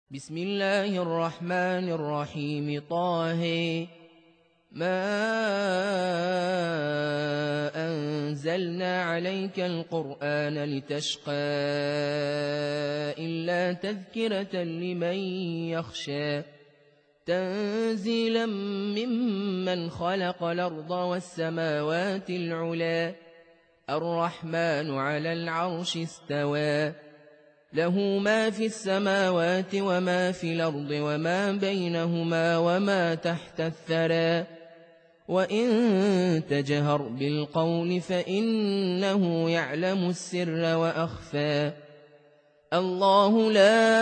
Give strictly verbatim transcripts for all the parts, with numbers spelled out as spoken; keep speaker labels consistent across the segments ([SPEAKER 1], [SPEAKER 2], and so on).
[SPEAKER 1] بسم الله الرحمن الرحيم طه ما أنزلنا عليك القرآن لتشقى إلا تذكرة لمن يخشى تنزيلا ممن خلق الأرض والسماوات العلى الرحمن على العرش استوى له ما في السماوات وما في الأرض وما بينهما وما تحت الثرى وإن تجهر بالقول فإنه يعلم السر وأخفى الله لا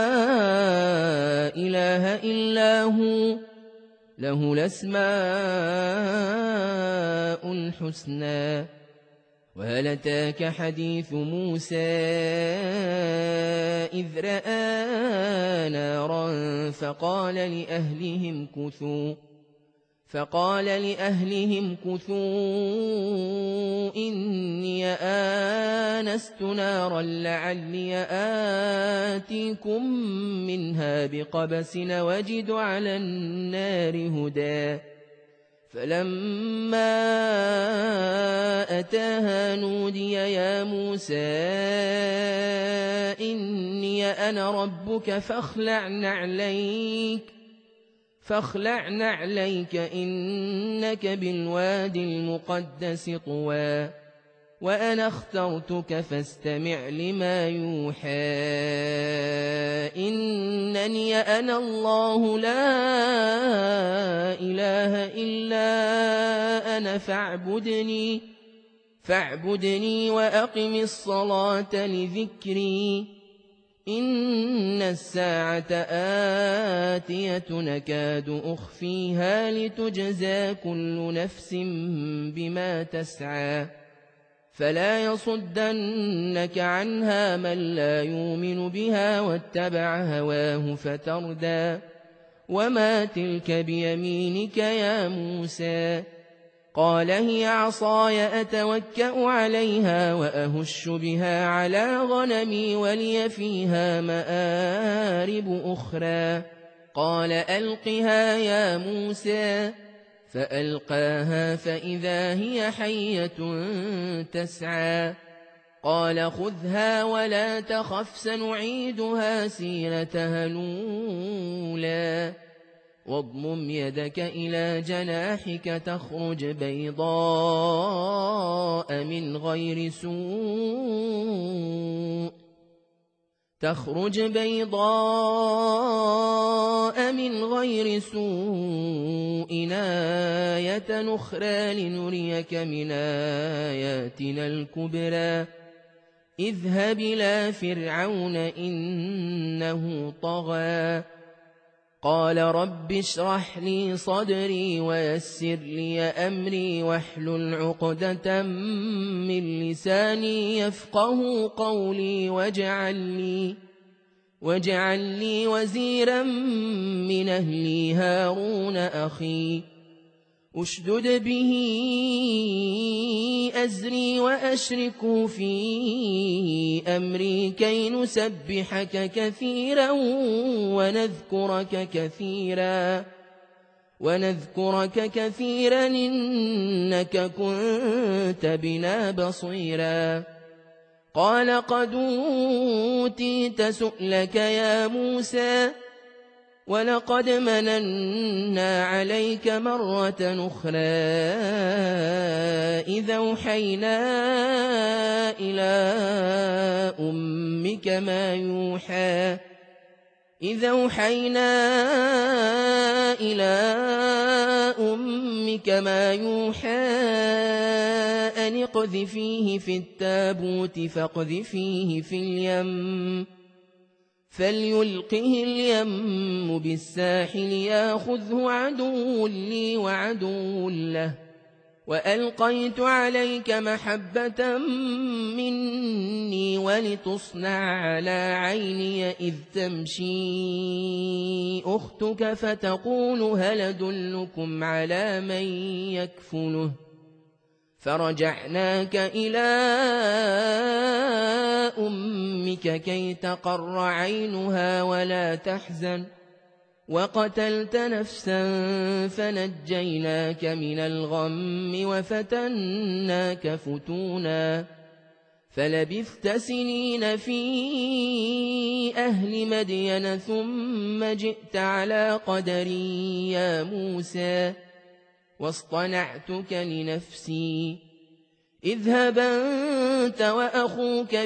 [SPEAKER 1] إله إلا هو له الأسماء الحسنى وهل أتاك حديث موسى إذ رأى نارا فقال لأهلهم كثوا فقال لأهلهم كثوا إني آنست نارا لعلي آتيكم منها بقبس وجد على النار هدى فلما أتاها نودي يا موسى إني أنا ربك فاخلع نعليك فاخلع نعليك إنك بالوادي المقدس طوى وأنا اخترتك فاستمع لما يوحى إنني أنا الله لا إله إلا أنا فاعبدني فاعبدني وأقم الصلاة لذكري إن الساعة آتية نكاد أخفيها لتجزى كل نفس بما تسعى فلا يصدنك عنها من لا يؤمن بها واتبع هواه فتردى وما تلك بيمينك يا موسى قال هي عصاي أتوكأ عليها وأهش بها على غنمي ولي فيها مآرب أخرى قال ألقها يا موسى فألقاها فإذا هي حية تسعى قال خذها ولا تخف سنعيدها سيرتها الأولى واضمم يدك إلى جناحك تخرج بيضاء من غير سوء تخرج بيضاء من غير سوء آية أخرى لنريك من آياتنا الكبرى اذهب إلى فرعون إنه طغى قال رب اشرح لي صدري ويسر لي أمري واحلل عقدة من لساني يفقه قولي واجعل لي واجعل لي وزيرا من أهلي هارون أخي أشدد به أزري وأشركه في أمري كي نسبحك كثيرا ونذكرك كثيرا ونذكرك كثيرا إنك كنت بنا بصيرا قال قد أوتيت سؤلك يا موسى ولقد مننا عليك مرة أخرى إذا أوحينا إلى أمك ما يوحى إذا أوحينا إلى أمك ما يوحى أن اقذفيه في التابوت فاقذفيه في اليم فليلقه اليم بالساحل ياخذه عدو لي وعدو له وألقيت عليك محبة مني ولتصنع على عيني إذ تمشي أختك فتقول هل أدلكم على من يكفله فرجعناك إلى أمك كي تقر عينها ولا تحزن وقتلت نفسا فنجيناك من الغم وفتناك فتونا فلبثت سنين في أهل مدين ثم جئت على قدري يا موسى واصطنعتك لنفسي اذهب أنت وأخوك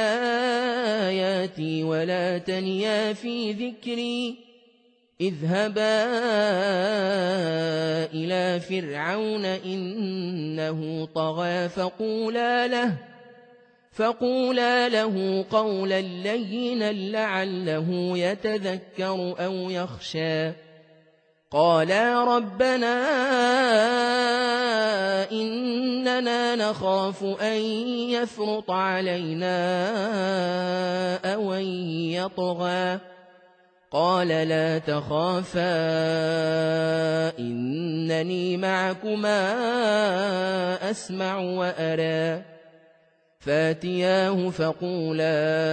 [SPEAKER 1] بآياتي ولا تنيا في ذكري اذهبا إلى فرعون إنه طغى فقولا له فقولا له قولا لينا لعله يتذكر أو يخشى قالا ربنا إننا نخاف أن يفرط علينا أو أن يطغى قال لا تخافا إنني معكما أسمع وأرى فاتياه فقولا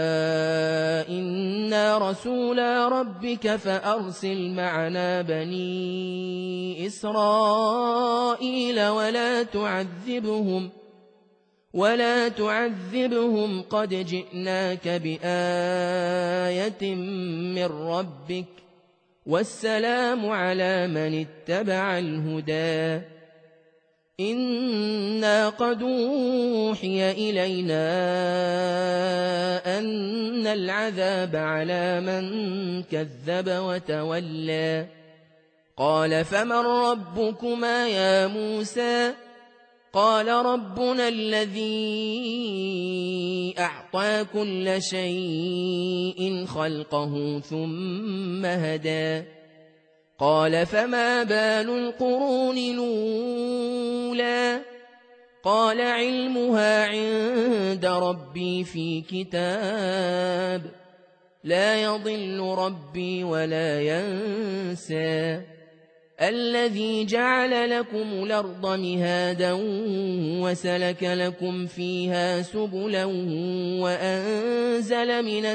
[SPEAKER 1] إنا رسولا ربك فأرسل معنا بني إسرائيل ولا تعذبهم ولا تعذبهم قد جئناك بآية من ربك والسلام على من اتبع الهدى إنا قد أوحي إلينا أن العذاب على من كذب وتولى قال فمن ربكما يا موسى قال ربنا الذي أعطى كل شيء خلقه ثم هدى قال فما بال القرون الأولى قال علمها عند ربي في كتاب لا يضل ربي ولا ينسى الذي جعل لكم الأرض مهادا وسلك لكم فيها سبلا وأنزل من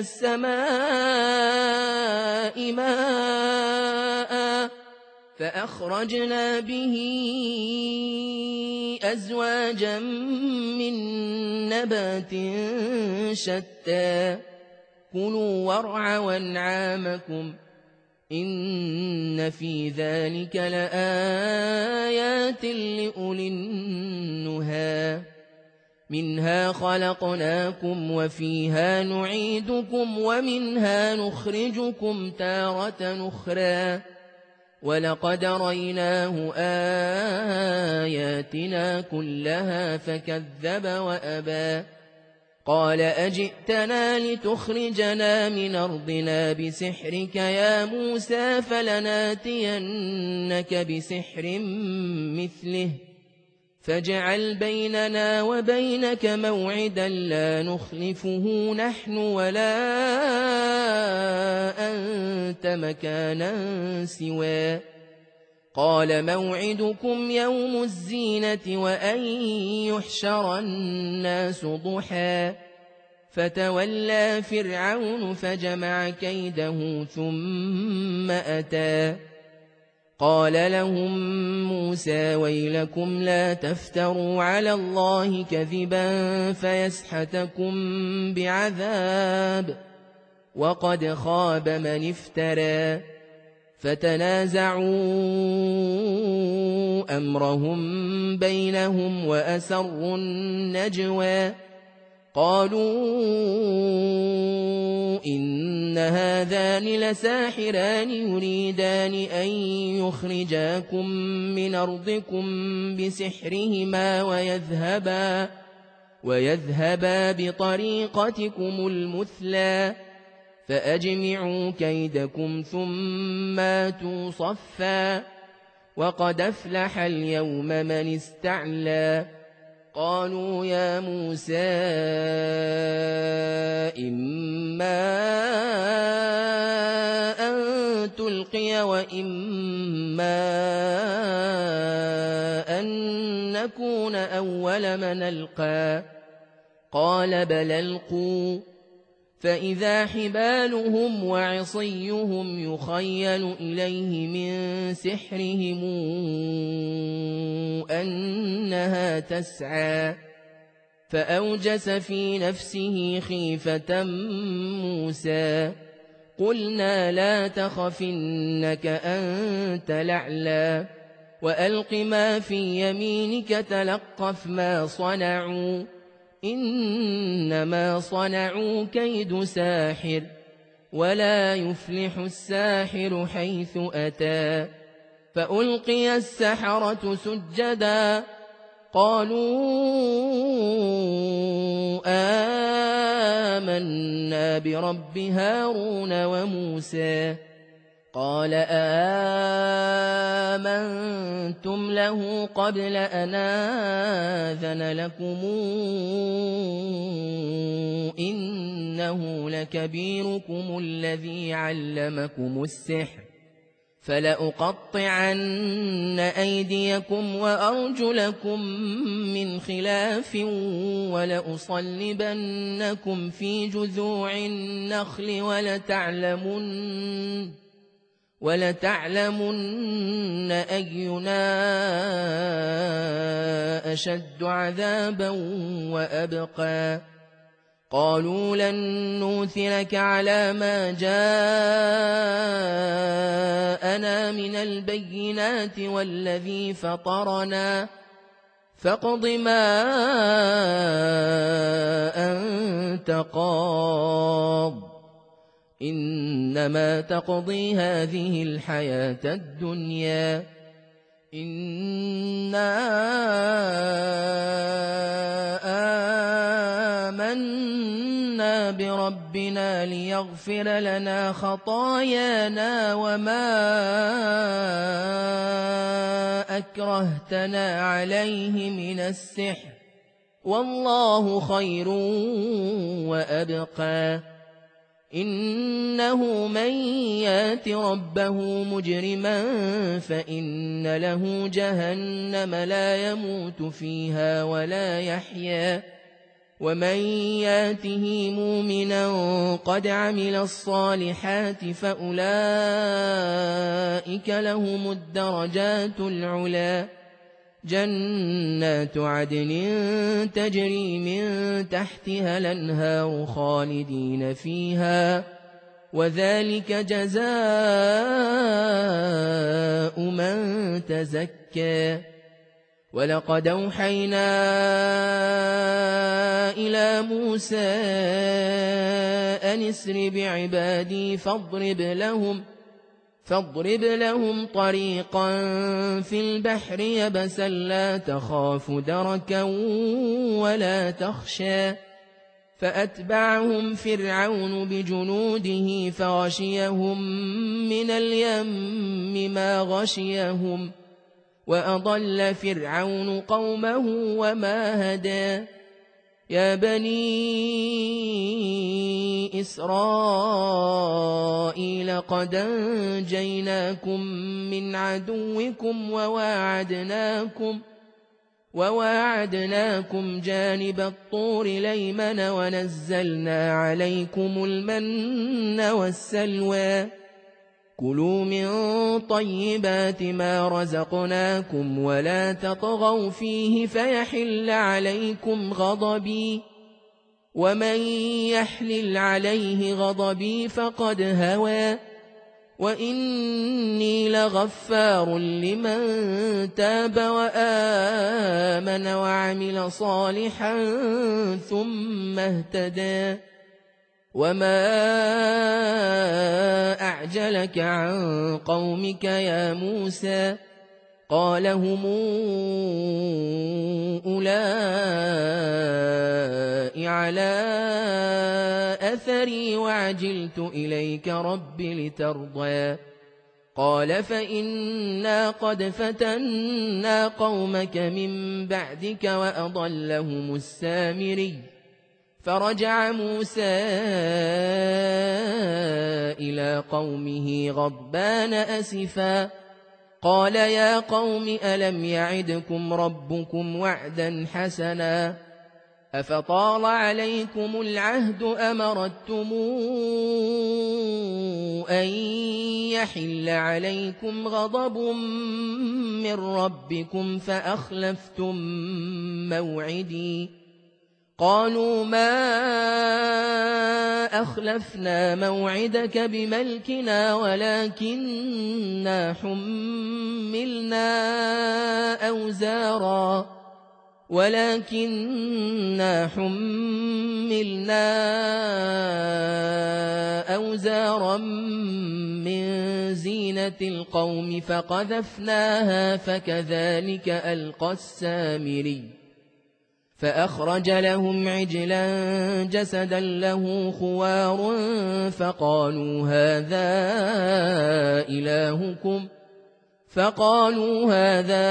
[SPEAKER 1] السماء ماء فأخرجنا به أزواجا من نبات شتى كلوا وارعوا أنعامكم إن في ذلك لآيات لأولي النهى منها خلقناكم وفيها نعيدكم ومنها نخرجكم تارة أخرى ولقد ريناه آياتنا كلها فكذب وأبى قال أجئتنا لتخرجنا من أرضنا بسحرك يا موسى فلناتينك بسحر مثله فاجعل بيننا وبينك موعدا لا نخلفه نحن ولا أنت مكانا سوى قال موعدكم يوم الزينة وأن يحشر الناس ضحى فتولى فرعون فجمع كيده ثم أتى قال لهم موسى ويلكم لا تفتروا على الله كذبا فيسحتكم بعذاب وقد خاب من افترى فتنازعوا أمرهم بينهم وأسروا النجوى قالوا إن هذان لساحران يريدان أن يخرجاكم من أرضكم بسحرهما ويذهبا, ويذهبا بطريقتكم المثلى فأجمعوا كيدكم ثم آتوا صفا وقد أفلح اليوم من استعلى قالوا يا موسى إما أن تلقي وإما أن لنكون أول من ألقى قال بل ألقوا فإذا حبالهم وعصيهم يخيل إليه من سحرهم أنها تسعى فأوجس في نفسه خيفة موسى قلنا لا تخف إنك أنت الأعلى وألق ما في يمينك تلقف ما صنعوا إنما صنعوا كيد ساحر ولا يفلح الساحر حيث أتى فألقي السحرة سجدا قالوا آمنا برب هارون وموسى قال آمنتم له قبل أن آذن لكم إنه لكبيركم الذي علمكم السحر فلأقطعن أيديكم وأرجلكم من خلاف ولأصلبنكم في جذوع النخل ولتعلمن ولتعلمن أينا أشد عذابا وأبقى قالوا لن نوثرك على ما جاءنا من البينات والذي فطرنا فاقض ما أنت قاض إنما تقضي هذه الحياة الدنيا إنا آمنا بربنا ليغفر لنا خطايانا وما أكرهتنا عليه من السحر والله خير وأبقى إنه من يات ربه مجرما فإن له جهنم لا يموت فيها ولا يحيا ومن ياته مؤمنا قد عمل الصالحات فأولئك لهم الدرجات العلى جنات عدن تجري من تحتها الأنهار خالدين فيها وذلك جزاء من تزكى ولقد أوحينا إلى موسى أن اسر بعبادي فاضرب لهم فاضرب لهم طريقا في البحر يبسا لا تخاف دركا ولا تخشى فأتبعهم فرعون بجنوده فغشيهم من اليم ما غشيهم وأضل فرعون قومه وما هدى يا بني إسرائيل قد أنجيناكم من عدوكم وواعدناكم وواعدناكم جانب الطور الأيمن ونزلنا عليكم المن والسلوى كلوا من طيبات ما رزقناكم ولا تطغوا فيه فيحل عليكم غضبي ومن يحلل عليه غضبي فقد هوى وإني لغفار لمن تاب وآمن وعمل صالحا ثم اهتدى وما أعجلك عن قومك يا موسى قال هم أولئك على أثري وعجلت إليك رب لترضى قال فإنا قد فتنا قومك من بعدك وأضلهم السامري فرجع موسى إلى قومه غضبان أسفا قال يا قوم ألم يعدكم ربكم وعدا حسنا أفطال عليكم العهد أم أردتم أن يحل عليكم غضب من ربكم فأخلفتم موعدي قالوا ما أخلفنا موعدك بملكنا ولكننا حملنا أوزارا ولكننا حملنا أوزارا من زينة القوم فقذفناها فكذلك ألقى السامري فأخرج لهم عجلا جسدا له خوار فقالوا هذا إلهكم فقالوا هذا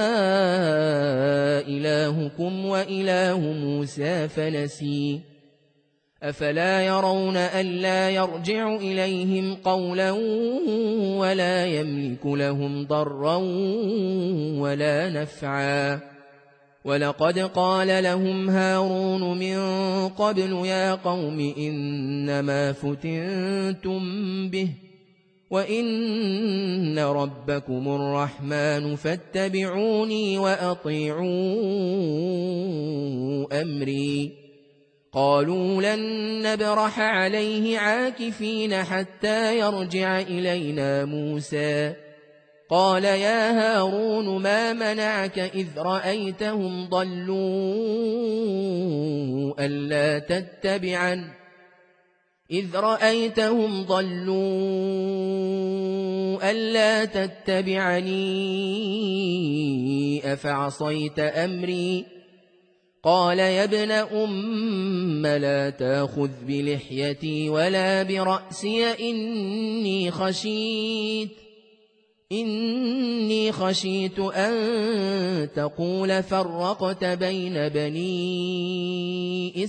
[SPEAKER 1] إلهكم وإله موسى فنسي أفلا يرون ألا يرجع إليهم قولا ولا يملك لهم ضرا ولا نفعا ولقد قال لهم هارون من قبل يا قوم إنما فتنتم به وإن ربكم الرحمن فاتبعوني وأطيعوا أمري قالوا لن نبرح عليه عاكفين حتى يرجع إلينا موسى قال يا هارون ما منعك إذ رأيتهم ضلوا ألا تتبعن إذ رأيتهم ضلوا ألا تتبعني أفعصيت أمري قال يا ابن أم لا تأخذ بلحيتي ولا برأسي إني خشيت إني خشيت أن تقول فرقت بين بني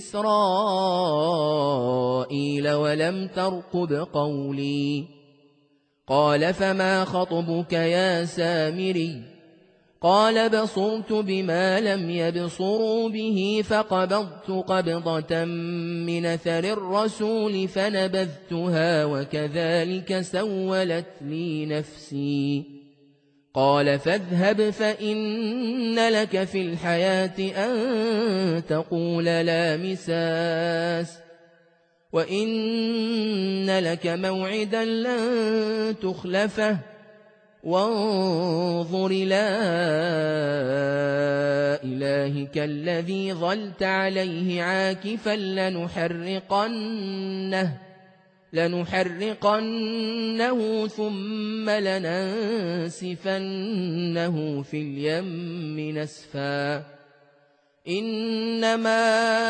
[SPEAKER 1] إسرائيل ولم ترقب قولي قال فما خطبك يا سامري قال بصرت بما لم يبصروا به فقبضت قبضة من أثر الرسول فنبذتها وكذلك سولت لي نفسي قال فاذهب فإن لك في الحياة أن تقول لا مساس وإن لك موعدا لن تخلفه وانظر إلى إلهك الذي ظلت عليه عاكفا لنحرقنه لنحرقنه ثم لننسفنه في اليم نسفا إنما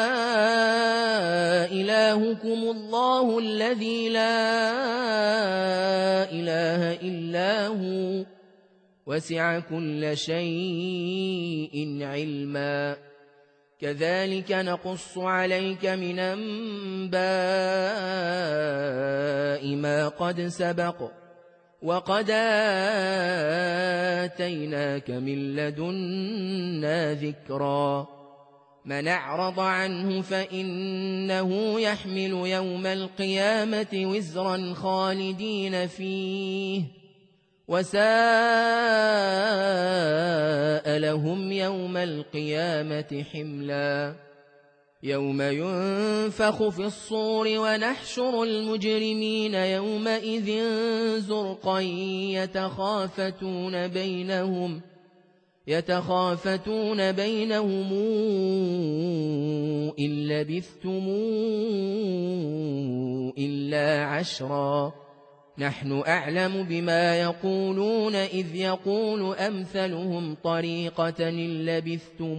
[SPEAKER 1] إلهكم الله الذي لا إله إلا هو وسع كل شيء علما كذلك نقص عليك من أنباء ما قد سبق وقد آتيناك من لدنا ذكرا من أعرض عنه فإنه يحمل يوم القيامة وزرا خالدين فيه وساء لهم يوم القيامة حملا يوم ينفخ في الصور ونحشر المجرمين يومئذ زرقا يتخافتون بينهم يتخافتون بينهم إن لبثتم إلا عشرا نحن أعلم بما يقولون إذ يقول أمثلهم طريقة إن لبثتم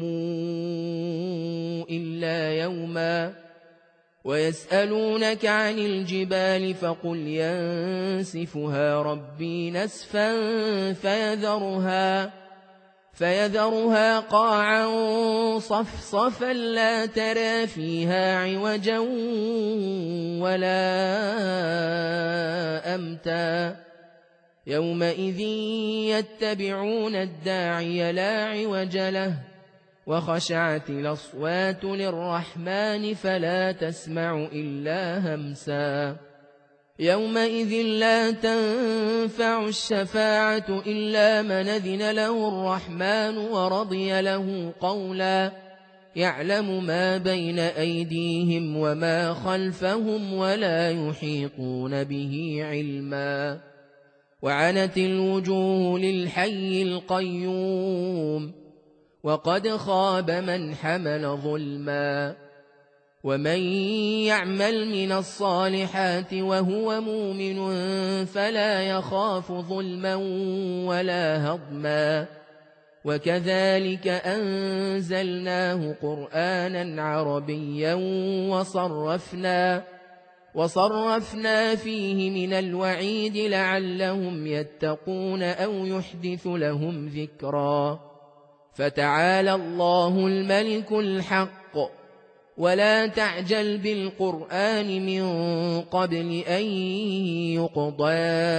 [SPEAKER 1] إلا يوما ويسألونك عن الجبال فقل ينسفها ربي نسفا فيذرها فيذرها قاعا صفصفا لا ترى فيها عوجا ولا أمتا يومئذ يتبعون الداعي لا عوج له وخشعت الأصوات للرحمن فلا تسمع إلا همسا يومئذ لا تنفع الشفاعة إلا من أذن له الرحمن ورضي له قولا يعلم ما بين أيديهم وما خلفهم ولا يحيطون به علما وعنت الوجوه للحي القيوم وقد خاب من حمل ظلما ومن يعمل من الصالحات وهو مؤمن فلا يخاف ظلما ولا هضما وكذلك أنزلناه قرآنا عربيا وصرفنا وصرفنا فيه من الوعيد لعلهم يتقون أو يحدث لهم ذكرا فتعالى الله الملك الحق ولا تعجل بالقرآن من قبل أن يقضى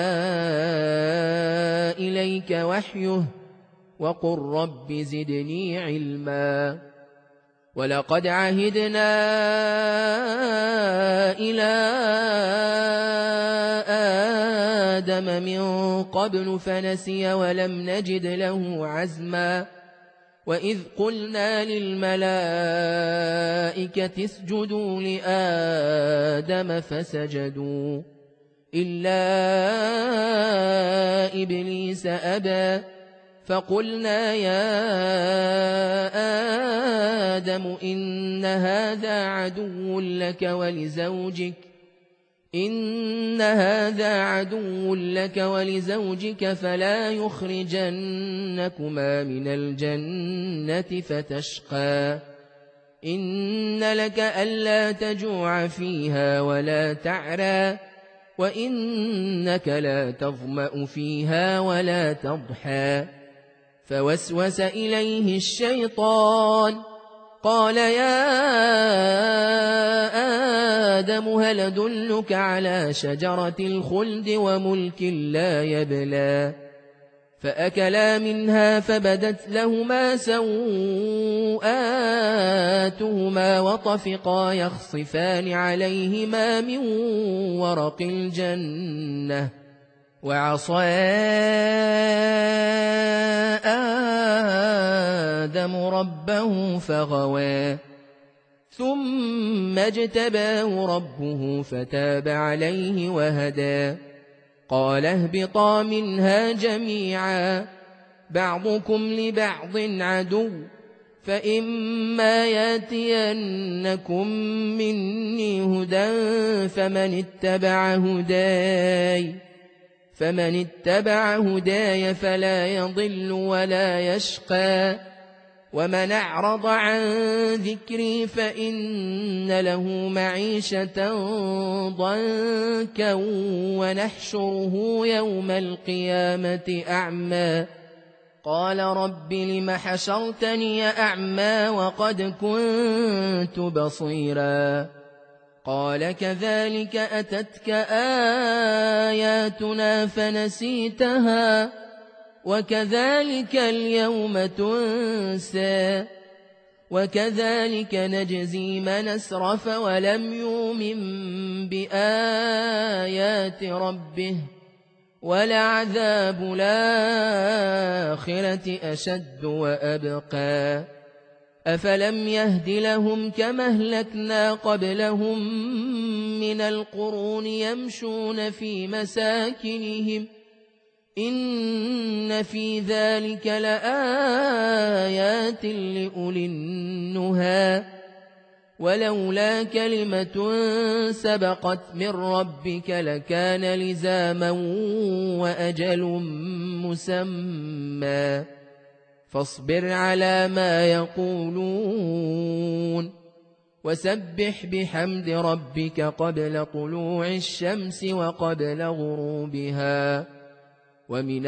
[SPEAKER 1] إليك وحيه وقل رب زدني علما ولقد عهدنا إلى آدم من قبل فنسي ولم نجد له عزما وإذ قلنا للملائكة اسجدوا لآدم فسجدوا إلا إبليس أبى فقلنا يا آدم إن هذا عدو لك ولزوجك إن هذا عدو لك ولزوجك فلا يخرجنكما من الجنة فتشقى إن لك ألا تجوع فيها ولا تعرى وإنك لا تظمأ فيها ولا تضحى فوسوس إليه الشيطان قال يا آدم هل أدلك على شجرة الخلد وملك لا يبلى فأكلا منها فبدت لهما سوآتهما وطفقا يخصفان عليهما من ورق الجنة وعصى آدم ربه فغوى ثم اجتباه ربه فتاب عليه وهدى قال اهبطا منها جميعا بعضكم لبعض عدو فإما ياتينكم مني هدى فمن اتبع هداي فمن اتبع هداي فلا يضل ولا يشقى ومن أعرض عن ذكري فإن له معيشة ضنكا ونحشره يوم القيامة أعمى قال رب لم حشرتني أعمى وقد كنت بصيرا قال كذلك أتتك آياتنا فنسيتها وكذلك اليوم تنسى وكذلك نجزي من أسرف ولم يؤمن بآيات ربه ولعذاب الآخرة أشد وأبقى أفلم يهد لهم كما أهلكنا قبلهم من القرون يمشون في مساكنهم إن في ذلك لآيات لأولي النهى ولولا كلمة سبقت من ربك لكان لزاما وأجل مسمى فاصبر على ما يقولون وسبح بحمد ربك قبل طلوع الشمس وقبل غروبها ومن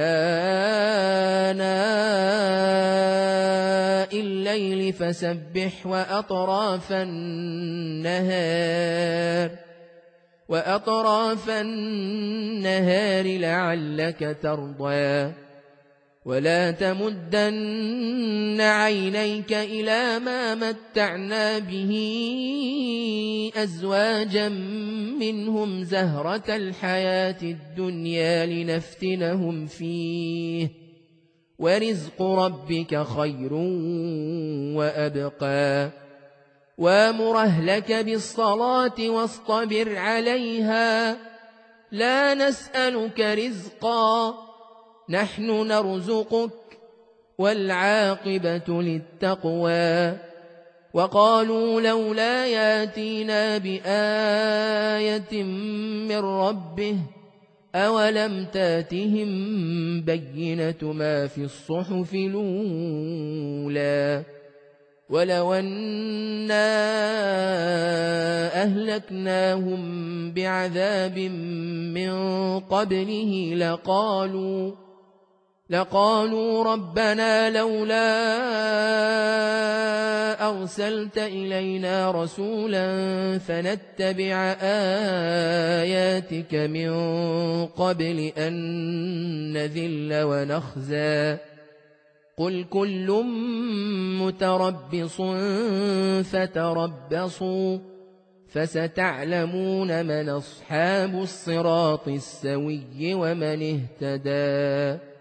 [SPEAKER 1] آناء الليل فسبح وأطراف النهار وأطراف النهار لعلك ترضى ولا تمدن عينيك إلى ما متعنا به أزواجا منهم زهرة الحياة الدنيا لنفتنهم فيه ورزق ربك خير وأبقى وامر أهلك بالصلاة واصطبر عليها لا نسألك رزقا نحن نرزقك والعاقبة للتقوى وقالوا لولا ياتينا بآية من ربه أولم تاتهم بينة ما في الصحف الأولى ولو أنا أهلكناهم بعذاب من قبله لقالوا لقالوا ربنا لولا أرسلت إلينا رسولا فنتبع آياتك من قبل أن نذل ونخزى قل كل متربص فتربصوا فستعلمون من أصحاب الصراط السوي ومن اهتدى